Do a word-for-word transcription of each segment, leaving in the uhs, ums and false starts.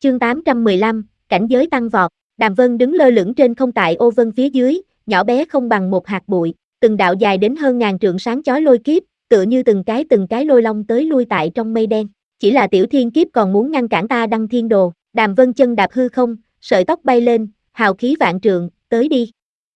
Chương tám trăm mười lăm, cảnh giới tăng vọt. Đàm Vân đứng lơ lửng trên không tại ô vân phía dưới, nhỏ bé không bằng một hạt bụi, từng đạo dài đến hơn ngàn trượng sáng chói lôi kiếp, tựa như từng cái từng cái lôi long tới lui tại trong mây đen. Chỉ là tiểu thiên kiếp còn muốn ngăn cản ta đăng thiên đồ. Đàm Vân chân đạp hư không, sợi tóc bay lên, hào khí vạn trượng, tới đi.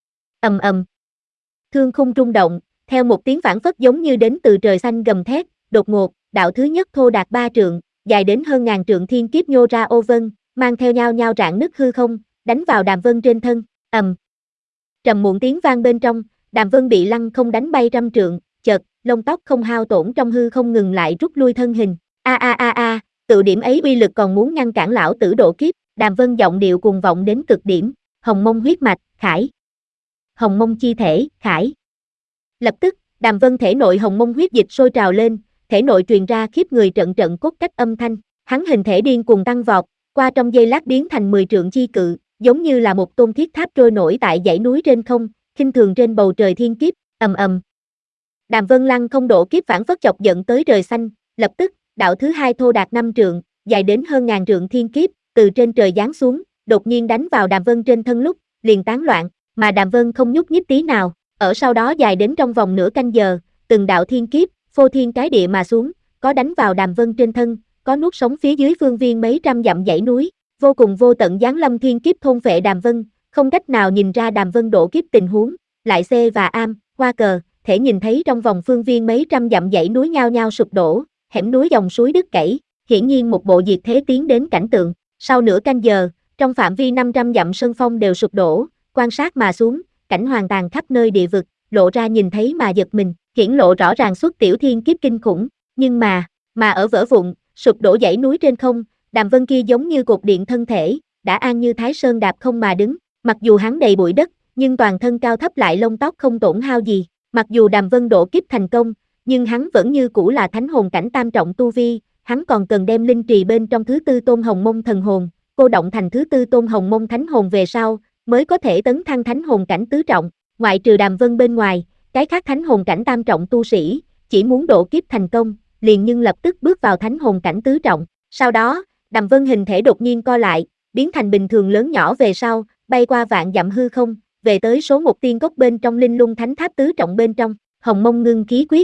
Ầm ầm. Thương khung rung động, theo một tiếng phảng phất giống như đến từ trời xanh gầm thét, đột ngột, đạo thứ nhất thô đạt ba trượng, dài đến hơn ngàn trượng thiên kiếp nhô ra ô vân, mang theo nhau nhau rạn nứt hư không, đánh vào Đàm Vân trên thân. Ầm. Trầm muộn tiếng vang bên trong, Đàm Vân bị lăng không đánh bay trăm trượng, chợt, lông tóc không hao tổn trong hư không ngừng lại rút lui thân hình. A a a a, tự điểm ấy uy lực còn muốn ngăn cản lão tử độ kiếp. Đàm Vân giọng điệu cuồng vọng đến cực điểm, hồng mông huyết mạch, khải. Hồng mông chi thể, khải. Lập tức, Đàm Vân thể nội hồng mông huyết dịch sôi trào lên, thể nội truyền ra khiếp người trận trận cốt cách âm thanh, hắn hình thể điên cuồng tăng vọt, qua trong giây lát biến thành mười trượng chi cự, giống như là một tôn thiết tháp trôi nổi tại dãy núi trên không, khinh thường trên bầu trời thiên kiếp, ầm ầm. Đàm Vân lăng không độ kiếp phản phất chọc giận tới trời xanh, lập tức, đạo thứ hai thô đạt năm trượng, dài đến hơn ngàn trượng thiên kiếp, từ trên trời giáng xuống, đột nhiên đánh vào Đàm Vân trên thân lúc, liền tán loạn, mà Đàm Vân không nhúc nhích tí nào, ở sau đó dài đến trong vòng nửa canh giờ, từng đạo thiên kiếp, phô thiên cái địa mà xuống, có đánh vào Đàm Vân trên thân, có nuốt sống phía dưới phương viên mấy trăm dặm dãy núi, vô cùng vô tận giáng lâm thiên kiếp thôn phệ Đàm Vân, không cách nào nhìn ra Đàm Vân độ kiếp tình huống, lại C và am, hoa cờ, thể nhìn thấy trong vòng phương viên mấy trăm dặm dãy núi nhao nhao sụp đổ, hẻm núi dòng suối đứt gãy, hiển nhiên một bộ diệt thế tiến đến cảnh tượng. Sau nửa canh giờ, trong phạm vi năm trăm dặm sơn phong đều sụp đổ, quan sát mà xuống, cảnh hoàn tàn khắp nơi địa vực, lộ ra nhìn thấy mà giật mình, hiển lộ rõ ràng xuất tiểu thiên kiếp kinh khủng, nhưng mà, mà ở vỡ vụn, sụp đổ dãy núi trên không, Đàm Vân kia giống như cột điện thân thể, đã an như Thái Sơn đạp không mà đứng, mặc dù hắn đầy bụi đất, nhưng toàn thân cao thấp lại lông tóc không tổn hao gì, mặc dù Đàm Vân độ kiếp thành công, nhưng hắn vẫn như cũ là thánh hồn cảnh tam trọng tu vi, hắn còn cần đem linh trì bên trong thứ tư tôn hồng mông thần hồn, cô động thành thứ tư tôn hồng mông thánh hồn về sau, mới có thể tấn thăng thánh hồn cảnh tứ trọng, ngoại trừ Đàm Vân bên ngoài, cái khác thánh hồn cảnh tam trọng tu sĩ, chỉ muốn độ kiếp thành công, liền nhưng lập tức bước vào thánh hồn cảnh tứ trọng, sau đó, Đàm Vân hình thể đột nhiên co lại, biến thành bình thường lớn nhỏ về sau, bay qua vạn dặm hư không, về tới số một tiên cốc bên trong linh lung thánh tháp tứ trọng bên trong, hồng mông ngưng khí quyết.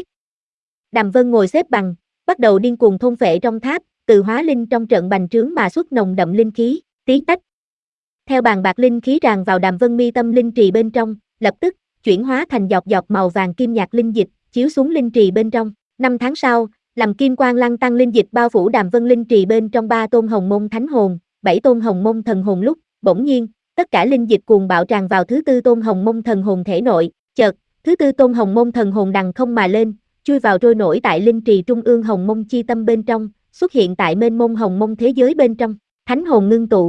Đàm Vân ngồi xếp bằng, bắt đầu điên cuồng thôn phệ trong tháp, từ hóa linh trong trận bành trướng mà xuất nồng đậm linh khí, tí tách. Theo bàn bạc linh khí tràn vào Đàm Vân mi tâm linh trì bên trong, lập tức chuyển hóa thành giọt giọt màu vàng kim nhạt linh dịch, chiếu xuống linh trì bên trong. Năm tháng sau, làm kim quang lăng tăng linh dịch bao phủ Đàm Vân linh trì bên trong ba tôn hồng mông thánh hồn, bảy tôn hồng mông thần hồn lúc, bỗng nhiên, tất cả linh dịch cuồng bạo tràn vào thứ tư tôn hồng mông thần hồn thể nội, chợt, thứ tư tôn hồng mông thần hồn đằng không mà lên, chui vào trôi nổi tại linh trì trung ương hồng mông chi tâm bên trong, xuất hiện tại mênh mông hồng mông thế giới bên trong, thánh hồn ngưng tụ.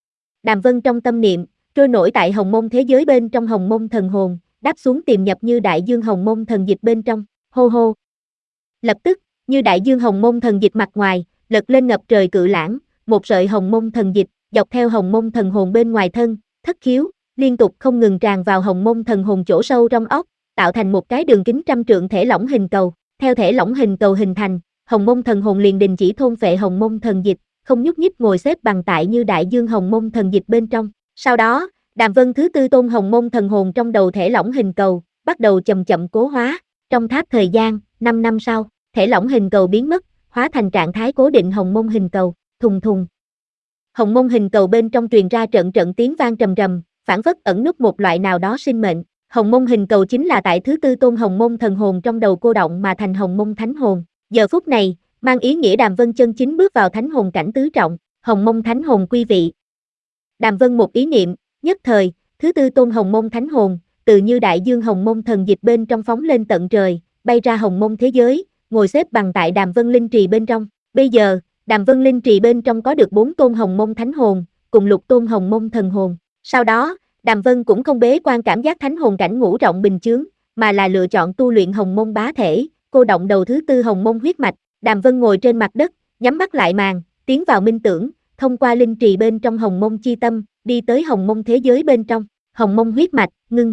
Đàm Vân trong tâm niệm, trôi nổi tại hồng mông thế giới bên trong hồng mông thần hồn, đáp xuống tiềm nhập như đại dương hồng mông thần dịch bên trong, hô hô. Lập tức, như đại dương hồng mông thần dịch mặt ngoài, lật lên ngập trời cự lãng, một sợi hồng mông thần dịch, dọc theo hồng mông thần hồn bên ngoài thân, thất khiếu, liên tục không ngừng tràn vào hồng mông thần hồn chỗ sâu trong óc, tạo thành một cái đường kính trăm trượng thể lỏng hình cầu, theo thể lỏng hình cầu hình thành, hồng mông thần hồn liền đình chỉ thôn phệ hồng mông thần dịch, không nhúc nhích ngồi xếp bằng tại như đại dương hồng mông thần dịch bên trong. Sau đó, Đàm Vân thứ tư tôn hồng mông thần hồn trong đầu thể lỏng hình cầu, bắt đầu chậm chậm cố hóa, trong tháp thời gian, năm năm sau, thể lỏng hình cầu biến mất, hóa thành trạng thái cố định hồng mông hình cầu, thùng thùng. Hồng mông hình cầu bên trong truyền ra trận trận tiếng vang trầm trầm, phảng phất ẩn núp một loại nào đó sinh mệnh. Hồng mông hình cầu chính là tại thứ tư tôn hồng mông thần hồn trong đầu cô động mà thành hồng mông thánh hồn. Giờ phút này, mang ý nghĩa Đàm Vân chân chính bước vào thánh hồn cảnh tứ trọng, hồng mông thánh hồn quy vị. Đàm Vân một ý niệm, nhất thời, thứ tư tôn hồng mông thánh hồn, từ như đại dương hồng mông thần dịch bên trong phóng lên tận trời, bay ra hồng mông thế giới, ngồi xếp bằng tại Đàm Vân linh trì bên trong. Bây giờ, Đàm Vân linh trì bên trong có được bốn tôn hồng mông thánh hồn, cùng lục tôn hồng mông thần hồn. Sau đó, Đàm Vân cũng không bế quan cảm giác thánh hồn cảnh ngũ trọng bình chướng, mà là lựa chọn tu luyện hồng mông bá thể, cô động đầu thứ tư hồng mông huyết mạch. Đàm Vân ngồi trên mặt đất, nhắm mắt lại màn, tiến vào minh tưởng, thông qua linh trì bên trong hồng mông chi tâm, đi tới hồng mông thế giới bên trong, hồng mông huyết mạch, ngưng.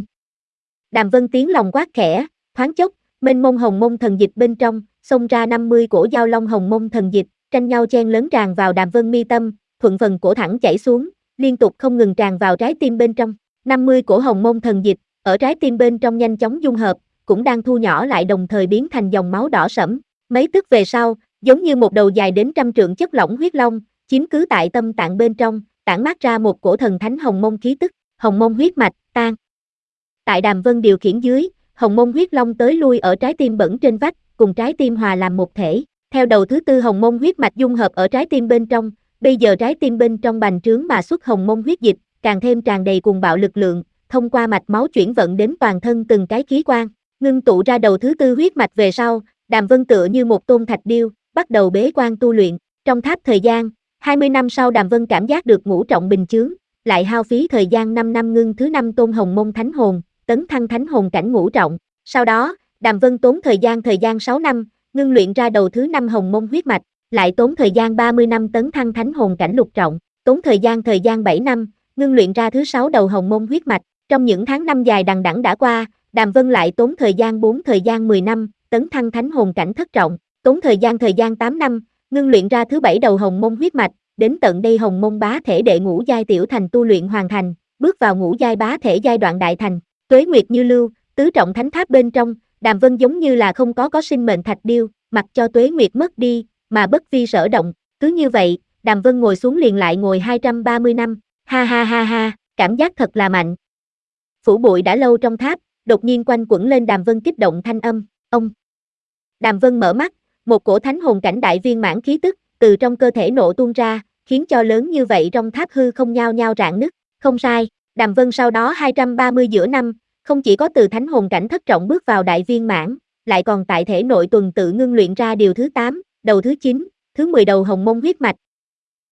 Đàm Vân tiếng lòng quát khẽ, thoáng chốc, mênh mông hồng mông thần dịch bên trong, xông ra năm mươi cổ giao long hồng mông thần dịch, tranh nhau chen lớn tràn vào Đàm Vân mi tâm, thuận phần cổ thẳng chảy xuống, liên tục không ngừng tràn vào trái tim bên trong. năm mươi cổ hồng môn thần dịch, ở trái tim bên trong nhanh chóng dung hợp, cũng đang thu nhỏ lại đồng thời biến thành dòng máu đỏ sẫm. Mấy tức về sau, giống như một đầu dài đến trăm trượng chất lỏng huyết long, chiếm cứ tại tâm tạng bên trong, tản mát ra một cổ thần thánh hồng môn khí tức, hồng môn huyết mạch, tan. Tại Đàm Vân điều khiển dưới, hồng môn huyết long tới lui ở trái tim bẩn trên vách, cùng trái tim hòa làm một thể. Theo đầu thứ tư hồng môn huyết mạch dung hợp ở trái tim bên trong, bây giờ trái tim bên trong bành trướng mà xuất hồng môn huyết dịch, càng thêm tràn đầy cuồng bạo lực lượng, thông qua mạch máu chuyển vận đến toàn thân từng cái khí quan, ngưng tụ ra đầu thứ tư huyết mạch về sau, Đàm Vân tựa như một tôn thạch điêu, bắt đầu bế quan tu luyện. Trong tháp thời gian, hai mươi năm sau Đàm Vân cảm giác được ngũ trọng bình chướng, lại hao phí thời gian năm năm ngưng thứ năm tôn hồng môn thánh hồn, tấn thăng thánh hồn cảnh ngũ trọng. Sau đó, Đàm Vân tốn thời gian thời gian sáu năm, ngưng luyện ra đầu thứ năm hồng môn huyết mạch, lại tốn thời gian ba mươi năm tấn thăng thánh hồn cảnh lục trọng, tốn thời gian thời gian bảy năm, ngưng luyện ra thứ sáu đầu hồng môn huyết mạch. Trong những tháng năm dài đằng đẵng đã qua, Đàm Vân lại tốn thời gian bốn thời gian mười năm, tấn thăng thánh hồn cảnh thất trọng, tốn thời gian thời gian tám năm, ngưng luyện ra thứ bảy đầu hồng môn huyết mạch, đến tận đây hồng môn bá thể đệ ngũ giai tiểu thành tu luyện hoàn thành, bước vào ngũ giai bá thể giai đoạn đại thành. Tuế nguyệt như lưu, tứ trọng thánh tháp bên trong, Đàm Vân giống như là không có có sinh mệnh thạch điêu, mặc cho tuế nguyệt mất đi, mà bất vi sở động. Cứ như vậy, Đàm Vân ngồi xuống liền lại ngồi hai trăm ba mươi năm, ha ha ha ha, cảm giác thật là mạnh. Phủ bụi đã lâu trong tháp, đột nhiên quanh quẩn lên Đàm Vân kích động thanh âm, ông. Đàm Vân mở mắt, một cổ thánh hồn cảnh đại viên mãn khí tức, từ trong cơ thể nổ tuôn ra, khiến cho lớn như vậy trong tháp hư không nhao nhao rạn nứt. Không sai, Đàm Vân sau đó hai trăm ba mươi giữa năm, không chỉ có từ thánh hồn cảnh thất trọng bước vào đại viên mãn, lại còn tại thể nội tuần tự ngưng luyện ra điều thứ tám, đầu thứ chín, thứ mười đầu hồng môn huyết mạch,